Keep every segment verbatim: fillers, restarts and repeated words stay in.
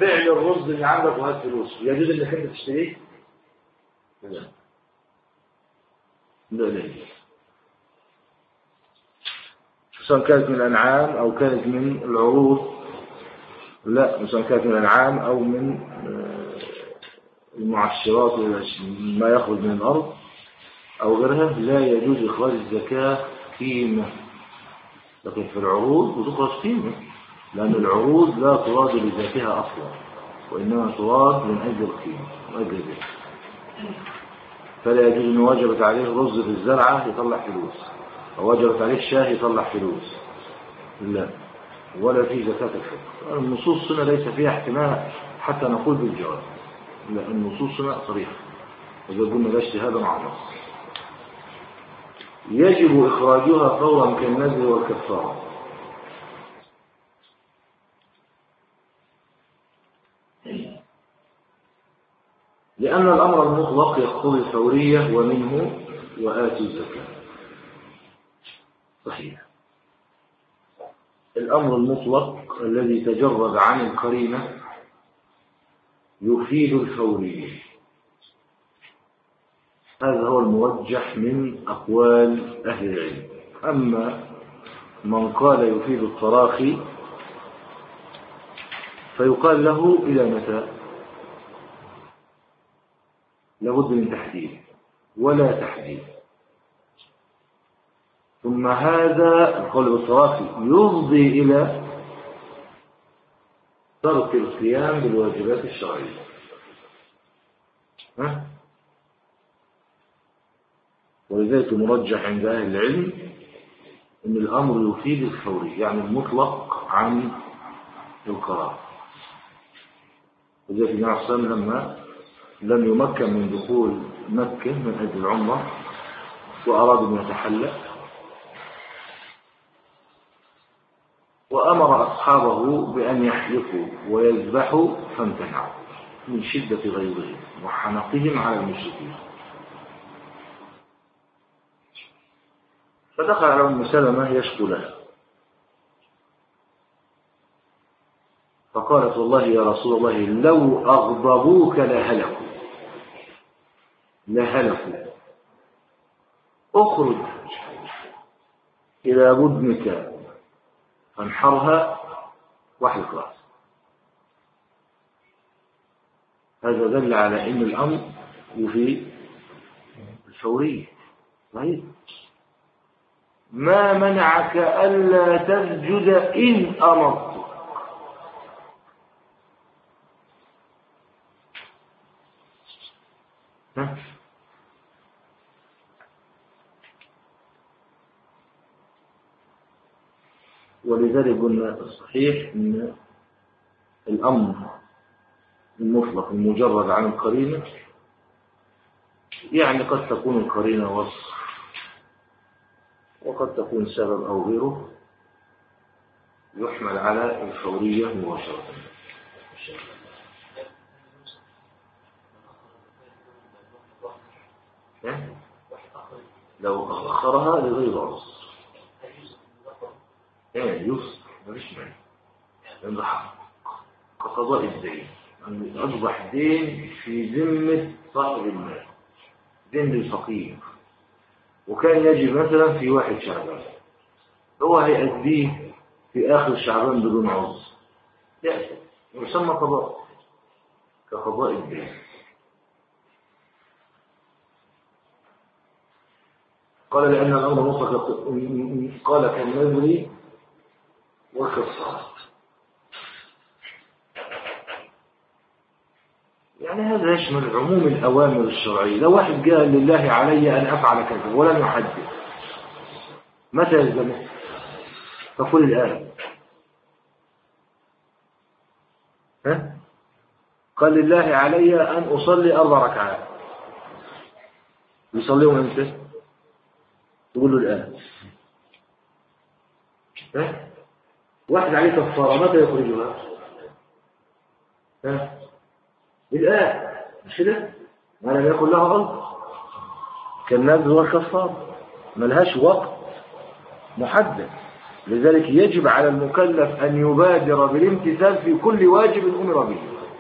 بيع لي الرز اللي عندك وهات فلوس، يجوز انك انت تشتريه؟ لا لا لا، سواء كانت من الأنعام أو كانت من العروض، لا سواء كانت من الأنعام أو من المعشرات ما يخرج من الأرض أو غيرها، لا يجوز إخراج الزكاة قيمة. لكن في العروض بتخرج قيمة، لأن العروض لا تراد لذاتها أصلا، وإنما تراد من أجل القيمة وأجل ذلك. فلا يجوز أن وجبت عليه رز في الزرعة يطلع فلوس، أو وجبت عليه الشاه يطلع فلوس، لا، ولا في زكاة الفطر. النصوص هنا ليس فيها احتمال حتى نقول بالجواز، لا، النصوص هنا صريحة، وإذا قلنا لا اجتهاد مع النص. يجب إخراجها فورا كالنذر والكفارة. لأن الأمر المطلق يقتضي الفورية، ومنه وآتوا الزكاة. صحيح، الأمر المطلق الذي تجرد عن القرينة يفيد الفورية، هذا هو المرجح من أقوال أهل العلم. أما من قال يفيد التراخي فيقال له إلى متى؟ لابد من تحديد، ولا تحديد. ثم هذا القول بالتراخي يفضي إلى ترك القيام بالواجبات الشرعية. ها؟ ولذلك مرجح عند أهل العلم أن الأمر يفيد الفوري، يعني المطلق عن القرار. وذلك النبي صلى الله عليه وسلم لما لم يمكن من دخول مكة من أجل العمرة وأراد أن يتحلل، وأمر أصحابه بأن يحلقوا ويذبحوا فامتنعوا من شدة غيظهم وحنقهم على المشركين. فدخل على أم سلمة يشكو لها، فقالت والله يا رسول الله لو أغضبوك لهلكوا لهلكوا اخرج إلى بدنك فانحرها واحلق رأسك. هذا دل على أن الأمر يفيد الفورية. طيب ما منعك ألا تسجد إن أمرت؟ ها؟ ولذلك قلنا الصحيح أن الأمر المطلق المجرد عن القرينة، يعني قد تكون القرينة وصف وقد تكون سبب أو غيره، يحمل على الفورية مباشرة. لو أخرها لغير عذر ايه يوسف مفيش مانع، لأنه حق كقضاء الدين، أن أصبح دين في ذمة صاحب المال، دين للفقير، وكان يجب مثلا في واحد شعبان، هو هيأديه في آخر شعبان بدون عذر، يأتي يسمى قضاء كقضاء الدين. قال لأن الأمر مطلق، قال كالنذر والكفارة، يعني هذا يشمل عموم الأوامر الشرعية. لو واحد قال لله علي أن أفعل كذا ولم يحدد متى يلزمه؟ فقل الآن. ها؟ قال لله علي أن أصلي أربع ركعات، يصليهم امتى؟ تقول له الآن. ها؟ واحد عليه كفارة متى يخرجها؟ ها؟ الآن، مش كده؟ ما لم يكن لها غلط، كالنذر والكفارة ملهاش وقت محدد، لذلك يجب على المكلف أن يبادر بالامتثال في كل واجب أمر به.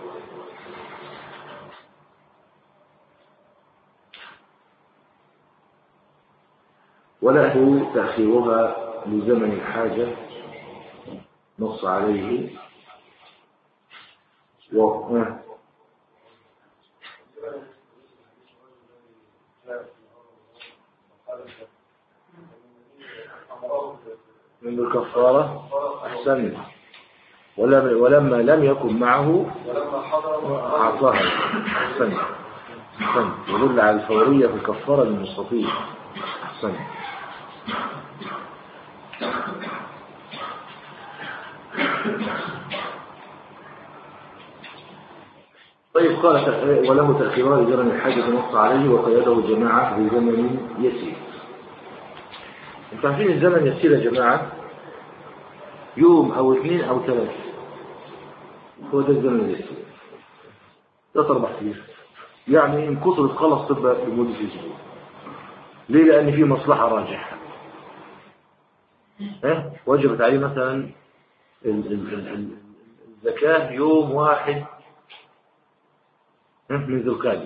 وله تأخيرها لزمن الحاجة نص عليه و... من الكفارة أحسن. ولما, ولما لم يكن معه أعطاها أحسن. أحسن يدل على الفورية في الكفارة للمستطيع. أحسن. طيب قال وله تأخيرها لزمن الحاجة نص عليه وقيده جماعة بزمن يسير. انتوا عارفين الزمن يسير يا جماعة يوم أو اثنين أو ثلاثة، هو ده الزمن اليسير، ثلاث أربع أيام، يعني إن كثرت خلص تبقى لمدة أسبوع. ليه؟ لأن في مصلحة راجحة. ها وجبت عليه مثلا الزكاة يوم واحد من ذو القعدة،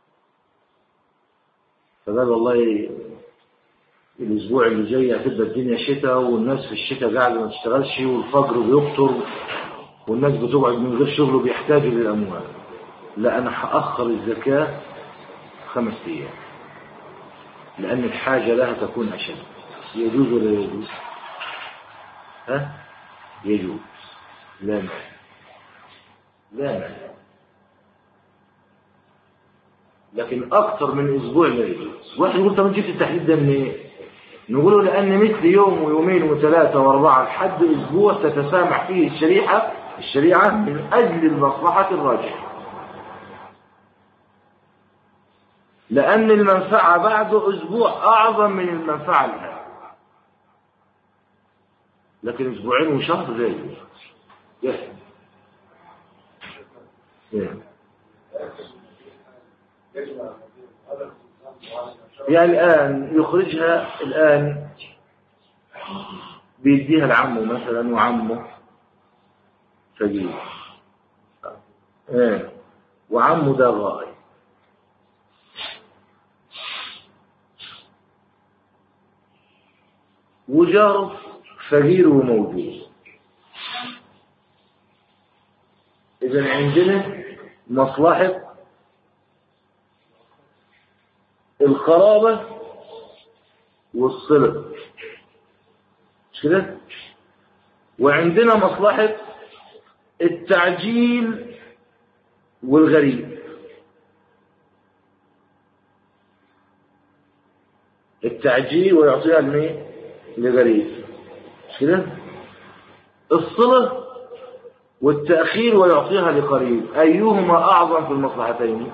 فقال والله الأسبوع اللي جاي هتبقى الدنيا شتاء والناس في الشتاء قاعدة ما تشتغلش والفجر بيقطر والناس بتقعد من غير شغل وبيحتاجوا للأموال، لا أنا هأخر الزكاة خمس أيام لأن الحاجة لها تكون أشد. يجوز ولا يجوز؟ ها؟ يجوز. لا مانع. لا مانع. لكن أكثر من أسبوع لا يجوز. واحد يقول طب جبت التحديد ده منين؟ نقوله لأن مثل يوم ويومين وثلاثة وأربعة لحد أسبوع تتسامح فيه الشريعة الشريعة من أجل المصلحة الراجحة، لأن المنفعة بعد أسبوع أعظم من المنفعة الآن. لكن أسبوعين وشهر لا يجوز. يعني الآن يخرجها الآن بيديها لعمه مثلا وعمه فقير ايه وعمه ده غائب وجاره فقير وموجود. إذن عندنا مصلحة القرابة والصلة مش كده؟ وعندنا مصلحة التعجيل والغريب. التعجيل ويعطيها لمين؟ لغريب مش كده؟ الصلة والتأخير ويعطيها لقريب، أيهما أعظم في المصلحتين؟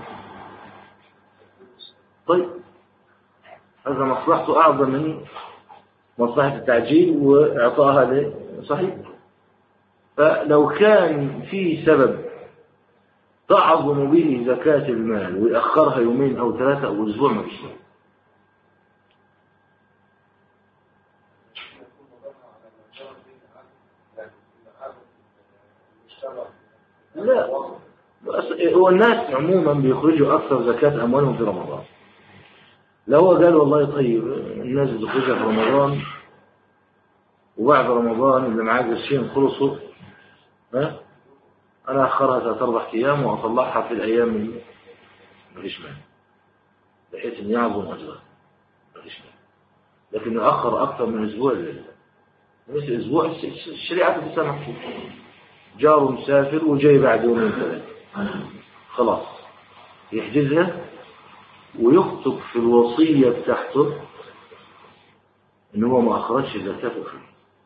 طيب هذا مصلحته أعظم من مصلحة التعجيل وإعطائها له صحيح. فلو كان في سبب تعظم به زكاة المال ويأخرها يومين أو ثلاثة أو أسبوع ما فيش. لا هو الناس عموما بيخرجوا أكثر زكاة أموالهم في رمضان. لو هو قال والله طيب الناس بتخرجها في رمضان وبعد رمضان اللي معاه قرشين خلصوا، ها أنا أخرها ثلاث أربع أيام وأطلعها في الأيام اللي مفيش مانع بحيث إن يعظم أجرها مفيش مانع. لكن يؤخر أكثر من أسبوع لله مثل أسبوع الشريعة تسمح فيه. جاره مسافر وجاي بعد يومين ثلاثة خلاص يحجزها ويكتب في الوصية بتاعته إن هو ما أخرجش زكاته فيه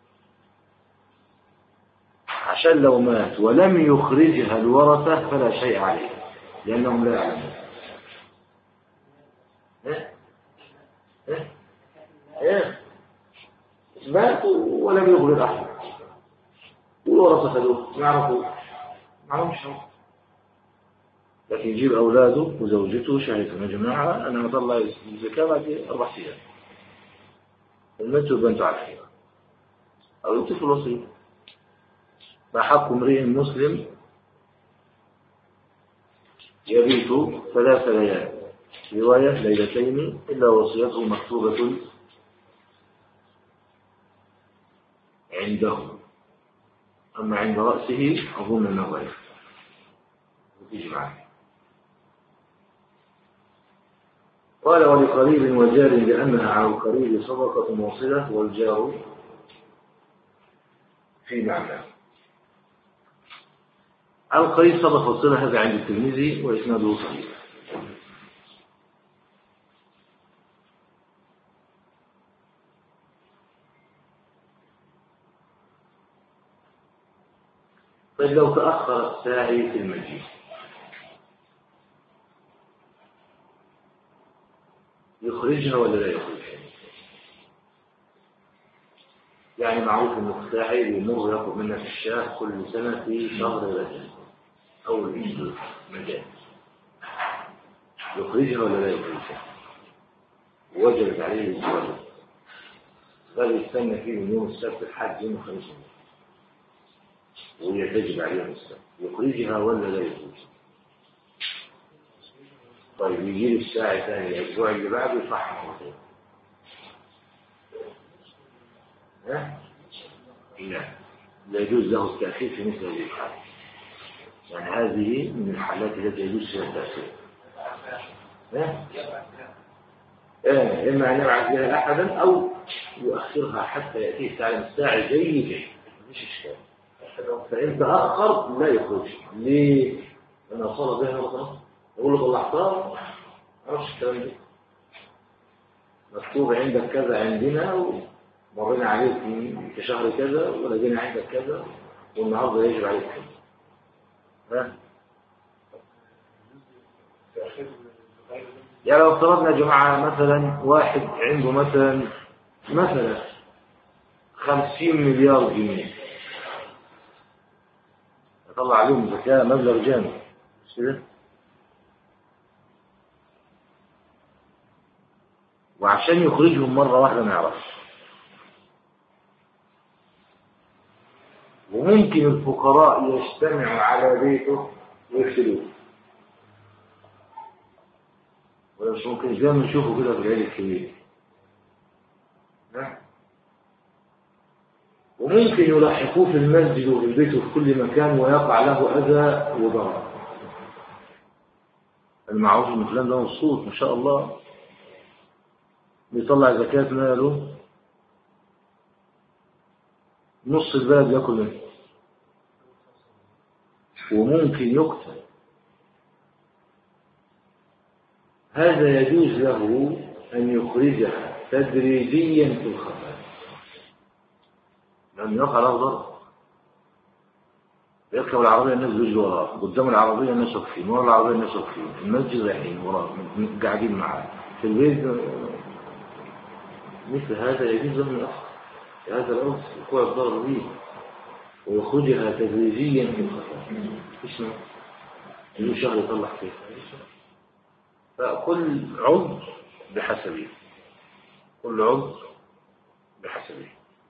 عشان لو مات ولم يخرجها الورثة فلا شيء عليه لأنهم لا يعلمون. إيه إيه إيه ماتوا ولم يخرج أحد والورثة خذوه يعرفوا ما لهمش شيء، لكن يجيب أولاده وزوجته شهيدا يا جماعة أنا أطلع الزكاة بعد أربع أيام المتوا بنتوا عارفين أو يكتب في الوصية. فحق امرئ مسلم يبيت ثلاث ليال، رواية ليلتين، إلا وصيته مكتوبة عنده، أما عند رأسه أظن أنه غير وتيجي معه. قال ولقريب وجار لأنها على القريب صدقة موصلة والجار في معنى. على القريب صدقة موصلة هذا عند الترمذي وإسناده صحيح. طيب لو تأخر الساعي في المجيء يخرجها ولا لا يخرجها؟ يعني معروف أن الساعي بيمر ياخذ منها في الشاه كل سنة في شهر رجب أو المجال، يخرجها ولا لا يخرجها؟ وجبت عليه الصلاة، قال يستنى فيه من يوم السبت الحج يوم الخميس وهي تجب عليها السبت، يخرجها ولا لا يخرجها؟ طيب يجي الساعة ثاني الأسبوع اللي بعده يصحح مرتين. ها؟ لا، لا يجوز له التأخير في مثل هذه الحالة. يعني هذه من الحالات التي يجوز فيها التأخير. ها؟ إيه، إما أن يبعث بها أحدا أو يؤخرها حتى يأتيه تعلم الساعة جيدا، مش إشكال. فإن تأخر لا يخرج. ليه؟ لأنه صار بها وخلاص. يقول له طلعتها معرفش الكلام ده، مكتوب عندك كذا عندنا ومرينا عليك في شهر كذا ولقينا عندك كذا والنهارده يجب عليك كذا. ها؟ يعني لو افترضنا يا جماعة مثلا واحد عنده مثلا مثلا خمسين مليار جنيه يطلع عليهم زكاة مبلغ جامد مش كده؟ وعشان يخرجهم مرة واحدة ما يعرفش، وممكن الفقراء يجتمعوا على بيته ويفسدوه، ولا مش ممكن زي ما نشوفه كده في العيد الكبير. وممكن يلحقوه في المسجد وفي البيت وفي كل مكان ويقع له أذى وضرر. المعروف ان فلان ده مبسوط ما شاء الله بيطلع زكاة ماله نص البلد ياكل منه، وممكن يقتل. هذا يجوز له أن يخرجها تدريجيا في الخفاء لأن يقع له ضرر. يركب العربية الناس بيجوا وراه، قدام العربية الناس واقفين، ورا العربية الناس واقفين، المسجد رايحين وراه قاعدين معاه، في البيت مثل هذا يجوز له الأصل هذا الأمر يقوع الضرر به ويخرجها تدريجيا في الخفاء. اسمه اللي شهر يطلع فيه. فكل عضو بحسبه، كل عضو بحسبه.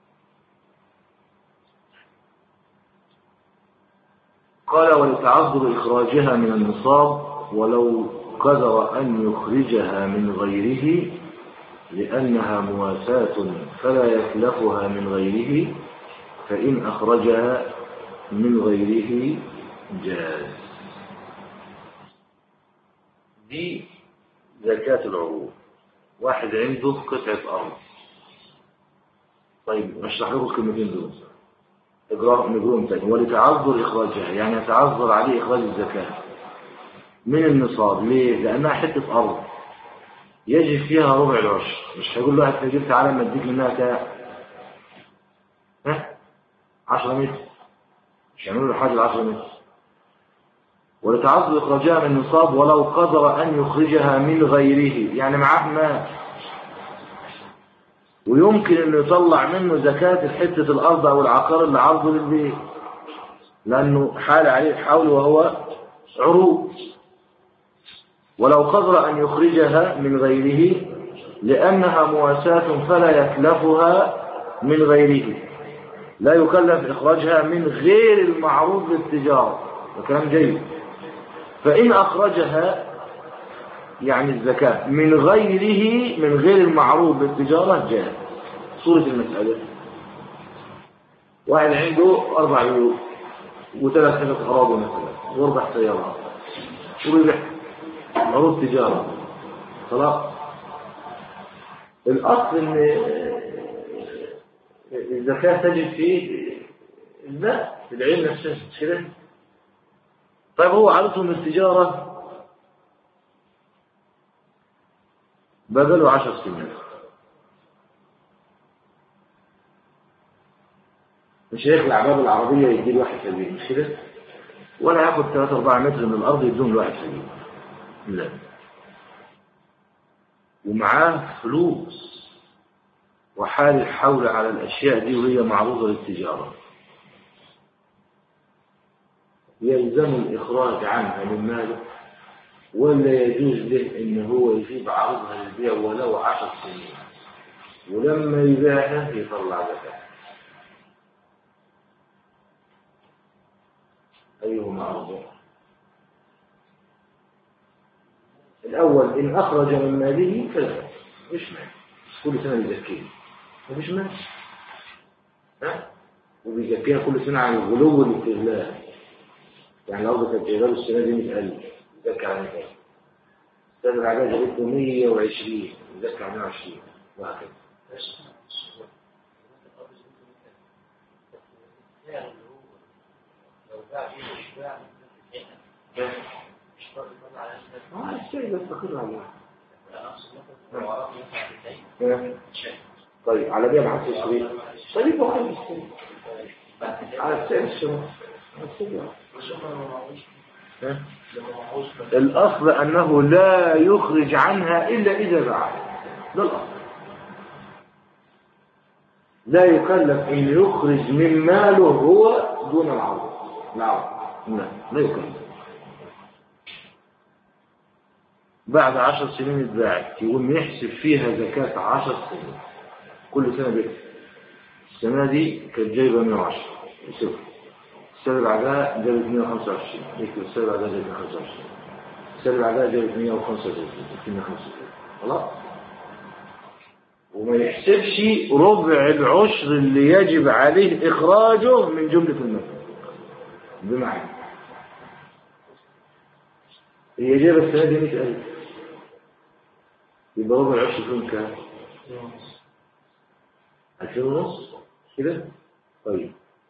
قال ولتعذر إخراجها من النصاب ولو قدر أن يخرجها من غيره لأنها مواساة فلا يكلفها من غيره، فإن أخرجها من غيره جاز. دي زكاة العروض. واحد عنده قطعة أرض، طيب أشرح لكم الكلمتين دول إجراء نجوم تاني. ولتعذر إخراجها يعني يتعذر عليه إخراج الزكاة من النصاب. ليه؟ لأنها حتة أرض يجب فيها ربع العشر، مش هيقول له واحد تجيب تعالى ما اديك منها كام؟ ها؟ عشرة متر، مش هيعملوا له حاجة عشرة متر. ولتعذر إخراجها من النصاب ولو قدر أن يخرجها من غيره، يعني معاه مال ويمكن أن يطلع منه زكاة حتة الأرض أو العقار اللي عرضه للبيت لأنه حال عليه الحول وهو عروض. ولو قدر أن يخرجها من غيره لأنها مواساة فلا يكلفها من غيره، لا يكلف إخراجها من غير المعروض للتجارة، ده كلام جيد. فإن أخرجها يعني الزكاة من غيره، من غير المعروض للتجارة، جاء صورة المسألة. واحد عنده أربع بيوت وثلاث حاجات أراضي مثلا وأربع سيارات وربح معروض تجارة، خلاص. الأصل إن الزكاة تجد في الماء في العين نفسها كده. طيب هو عرضهم التجارة بدلوا عشر سنين، مش هيخلع باب العربية يدي لواحد سبيل، مش كده؟ ولا ياخد ثلاثة أربعة متر من الأرض يدون لواحد سبيل، لا. ومعاه فلوس وحال الحول على الأشياء دي وهي معروضة للتجارة، يلزم الإخراج عنها من ماله، ولا يجوز له إن هو يجيب عرضها للبيع ولو عشر سنين، ولما يبيعها يطلع زكاة؟ أيهما أفضل؟ الأول إن أخرج من ماله فلا، مش مال، كل سنة يزكيه، مفيش مال، ها؟ وبيزكيها كل سنة عن الغلو والاستغلال. يعني الأرض كانت جايبه السنة دي مئة ألف، يزكي على مئة ألف. السنة اللي بعدها جابت له مية وعشرين، يزكي على مية وعشرين، وهكذا. اه الشيء يستقر عليه. طيب على بيع محل الشريك، طيب وخلي الشيء على السعر الشمال. الأصل أنه لا يخرج عنها إلا إذا باعها، ده الأصل. لا يكلف أن يخرج من ماله هو دون العرض، نعم، لا لا يكلف. بعد عشر سنين اتباعت، يقوم يحسب فيها زكاة عشر سنين، كل سنة بيحسب. السنة دي كانت جايبة مئة وعشرة، يسيبها. السنة اللي بعدها جابت مئة وخمسة وعشرين، يكتب السنة اللي بعدها جابت مئة وخمسة وعشرين، السنة اللي بعدها جابت مئة وخمسة وثلاثين، خلاص. وما يحسبش ربع العشر اللي يجب عليه إخراجه من جملة المال. بمعنى هي جايبة السنة دي مئة ألف، يبقى ربع العشر فيهم كام؟ ألفين ونص كده. طيب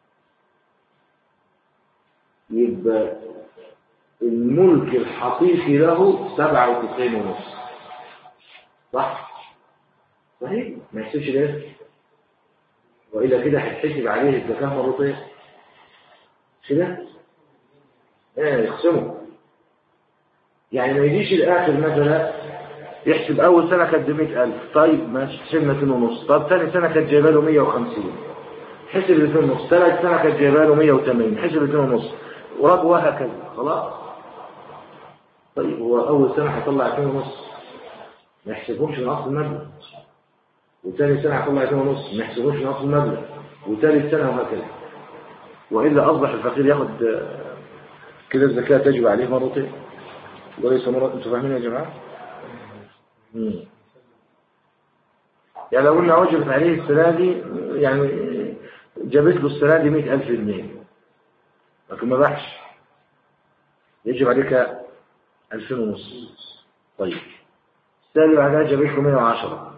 يبقى الملك الحقيقي له سبعة وتسعين ونص، صح؟ صحيح؟ ما يحسبش ده، وإلا كده هيتحسب عليه الزكاة مرتين، مش كده؟ ايه يقسمه. يعني ما يجيش الآخر مثلا يحسب أول سنة كانت بمئة ألف، طيب ماشي حسبنا اثنين ونص، طب ثاني سنة كانت جايبه له مئة وخمسين، حسب الاثنين ونص، ثالث سنة كانت جايبه له مئة وثمانين، حسب الاثنين ونص، وهكذا، خلاص. طيب هو أول سنة هيطلع اثنين ونص، ما يحسبهمش من أصل المبلغ، وثاني سنة هيطلع اثنين ونص، ما يحسبهمش من أصل المبلغ، وثالث سنة وهكذا. وإلا أصبح الفقير ياخد كده الزكاة تجب عليه مرتين وليس مرة. أنتوا فاهمين يا جماعة؟ مم. يعني لو قلنا وجبت عليه السنة دي، يعني جابت له السنة دي مئة ألف جنيه، لكن ما باعش، يجب عليك ألفين ونص. طيب السنة اللي بعدها جابت له مئة وعشرة،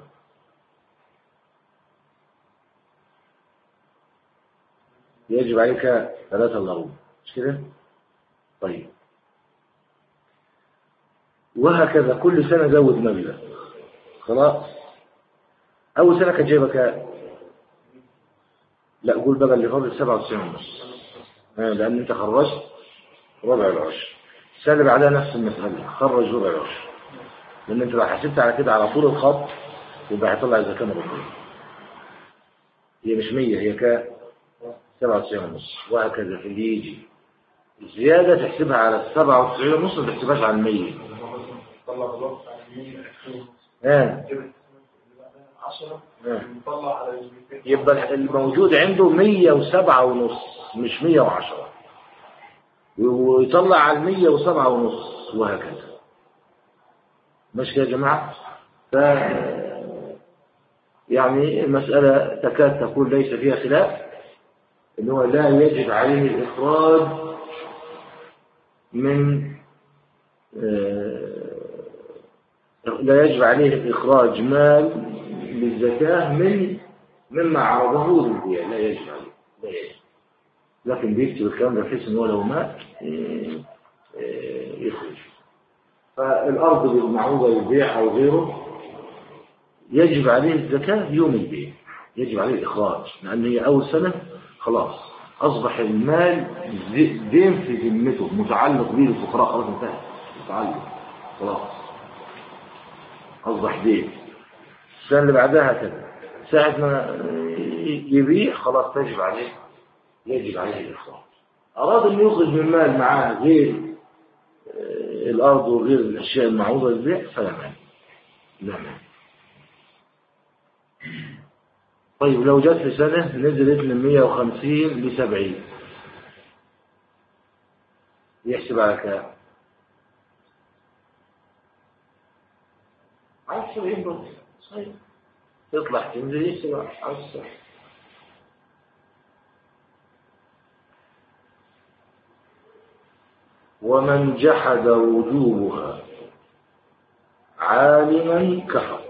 يجب عليك ثلاثة إلا ربع، مش كده؟ طيب وهكذا كل سنة زود مبلغ، خلاص. أول سنة كانت جايبة كام؟ لا قول بقى اللي فاضل سبعة وتسعين ونص، لأن أنت خرجت ربع العشر. السنة اللي بعدها نفس المسألة، خرج ربع العشر، لأن أنت لو حسبت على كده على طول الخط يبقى هيطلع إذا كان ربع. هي مش مية، هي كام؟ سبعة وتسعين ونص، وهكذا. في اللي يجي الزيادة تحسبها على السبعة وتسعين ونص، ما تحسبهاش على المية. اه يبقى الموجود عنده مية وسبعة ونص مش مية وعشرة، ويطلع على المية وسبعة ونص وهكذا. مش كده يا جماعة؟ ف يعني المسألة تكاد تكون ليس فيها خلاف، إنه لا يجب عليه الإخراج من لا يجب عليه إخراج مال للزكاة من مما عرضه للبيع، لا يجب عليه، لا يجب. لكن بيكتب الكلام ده بحيث إنه لو مات يخرج. فالأرض المعروضة للبيع أو غيره يجب عليه الزكاة يوم البيع، يجب عليه الإخراج، لأن هي أول سنة خلاص أصبح المال دين في ذمته متعلق به الفقراء، خلاص انتهى متعلق خلاص أصبح دين. السنة اللي بعدها كذا ساعة ما يبيع خلاص تجب عليه يجب عليه الإخراج. أراد أن يخرج من مال معاه غير الأرض وغير الأشياء المعروضة للبيع فلا مانع، لا مانع. طيب لو جت في سنة نزلت من مية وخمسين لسبعين يحسب على كام؟ على سبعين برضه صحيح، تطلع تنزل يحسب على السبعين. ومن جحد وجوبها عالما كفر،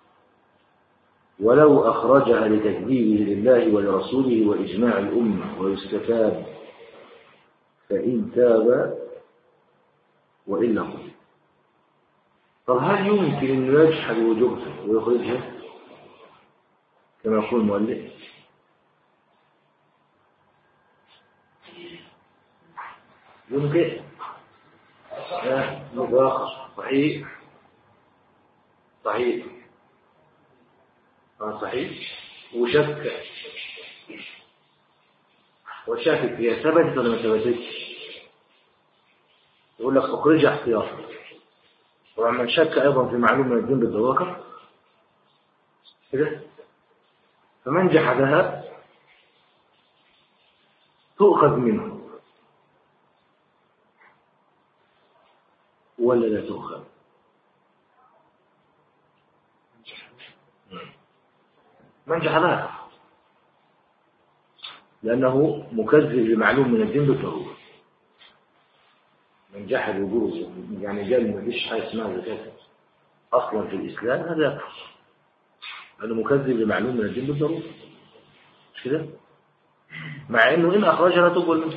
ولو أخرجها لتكذيبه لله ولرسوله وإجماع الأمة ويستتاب فإن تاب وإلا قتل. طب هل يمكن أن يجحد وجوبها ويخرجها كما يقول المؤلف؟ يمكن مباخر صحيح صحيح آه صحيح. وشك وشاكك هي ثبتت ولا ما ثبتتش، يقول لك اخرجها احتياطا. طبعا من شك ايضا في معلوم من الدين بالضواكر كده، فمن جحدها تؤخذ منه ولا لا تؤخذ؟ من جحدها لأنه مكذب لمعلوم من الدين بالضرورة. من جحد وجوده يعني قال ما فيش حاجة اسمها زكاة أصلا في الإسلام، هذا يكفر لأنه مكذب لمعلوم من الدين بالضرورة، مش كده؟ مع إنه إن أخرجها لا تقبل منه.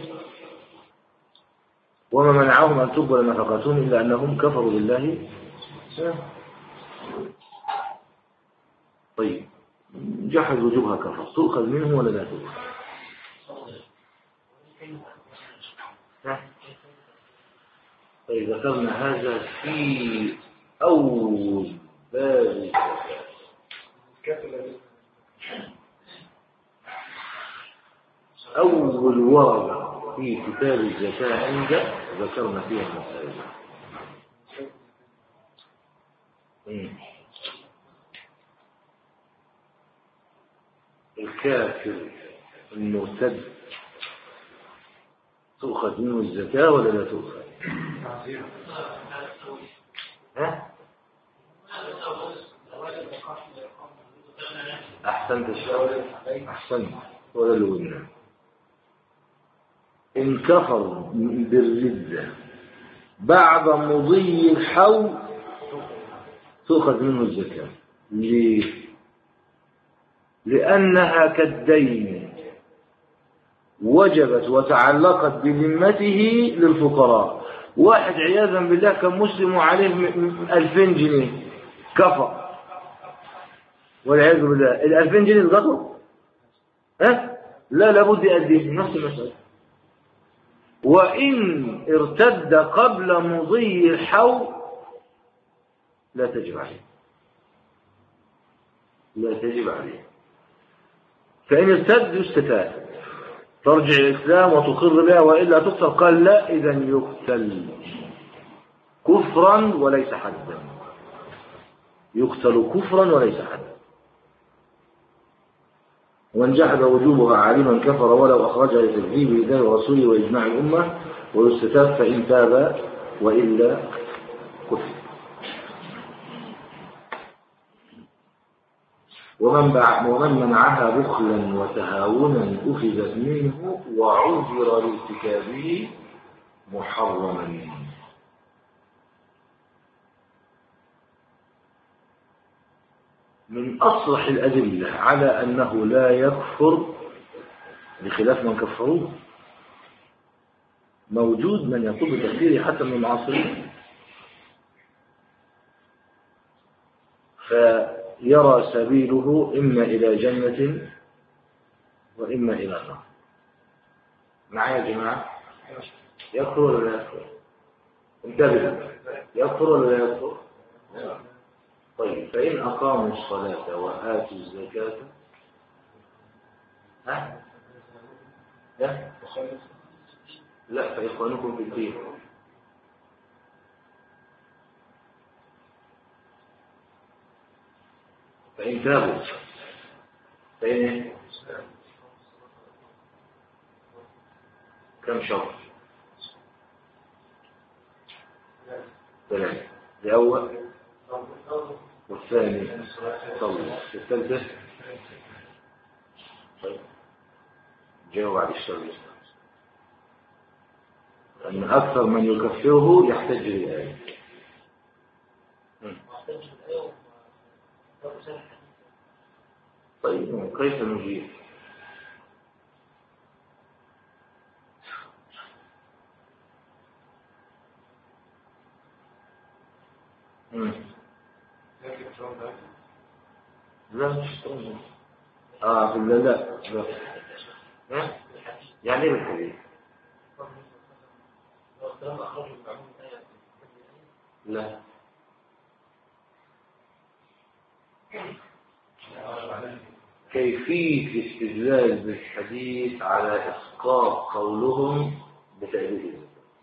وما منعهم أن تقبل نفقاتهم إلا أنهم كفروا بالله. طيب جحد وجوبها كفر، تؤخذ منه ولا لا تؤخذ؟ طيب ذكرنا هذا في أول باب أول ورقة في كتاب الزكاة عند ذكرنا فيها المسائل. الكافر المرتد تؤخذ منه الزكاة ولا لا تؤخذ؟ ها؟ أحسنت الشغل أحسنت ولا الودنا. إن كفر بالردة بعد مضي الحول تؤخذ منه الزكاة. ليه؟ لأنها كالدين وجبت وتعلقت بذمته للفقراء. واحد عياذا بالله كان مسلم وعليه ألفين جنيه كفر والعياذ بالله، الألفين جنيه الغطر ها؟ لا لابد يأديه نفس المسألة. وإن ارتد قبل مضي الحول لا تجب عليه، لا تجب عليه. فإن ارتد يستتاب ترجع الإسلام وتقر بها وإلا تقتل. قال لا، إذن يقتل كفرا وليس حدا، يقتل كفرا وليس حدا. ومن جحد وجوبها عالما كفر ولو أخرجها لتكذيب الله ورسوله وإجماع الأمة ويستتاب فإن تاب وإلا كفر. ومن, ومن منعها بخلا وتهاونا أخذت منه وعذر لارتكابه محرما. من أصرح الأدلة على أنه لا يكفر بخلاف من كفروه موجود من يقول بتكفيره حتى من المعاصرين، فيرى سبيله إما إلى جنة وإما إلى نار. معايا يا جماعة؟ يكفر ولا لا يكفر؟ انتبه، يكفر ولا لا يكفر؟ طيب فإن أقاموا الصلاة وآتوا الزكاة ها؟ لا لا فإخوانكم في الدين. فإن تابوا فإن كم شرط؟ ثلاثة. الأول والثاني صلوا، الثالثة طيب جاوب على الشر. أن أكثر من يكفره يحتاج للآية. طيب كيف نجيب؟ لا مش طبعا. اه لا لا لا ها يعني ايه الحديث؟ لا كيفية استدلال بالحديث على إسقاط قولهم بتأويله.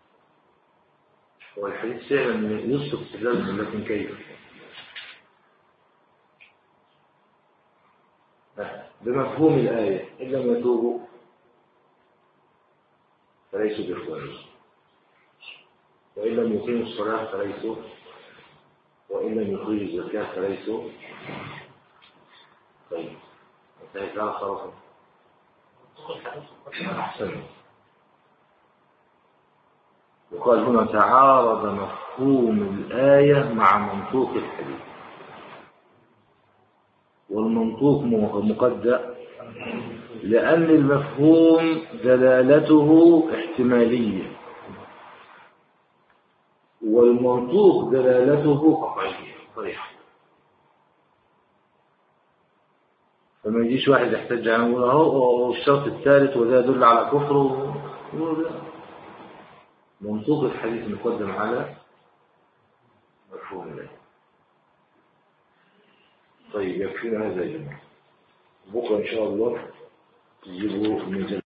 والحديث فعلا يسقط استدلالهم لكن كيف؟ بمفهوم الآية إن لم يتوبوا فليسوا بإخوانهم، وإن لم يقيموا الصلاة فليسوا، وإن لم يخرجوا الزكاة فليسوا. طيب انتهت لها خلاص. أحسن. وقال هنا تعارض مفهوم الآية مع منطوق الحديث، والمنطوق مقدم لأن المفهوم دلالته احتمالية والمنطوق دلالته قطعية صريحة. فما يجيش واحد يحتج عنه يقول اهو الشرط الثالث وده يدل على كفره، يقول لا، منطوق الحديث مقدم على مفهوم الله. طيب يكفينا هذا يا جماعة، بكرة إن شاء الله تجيبوا من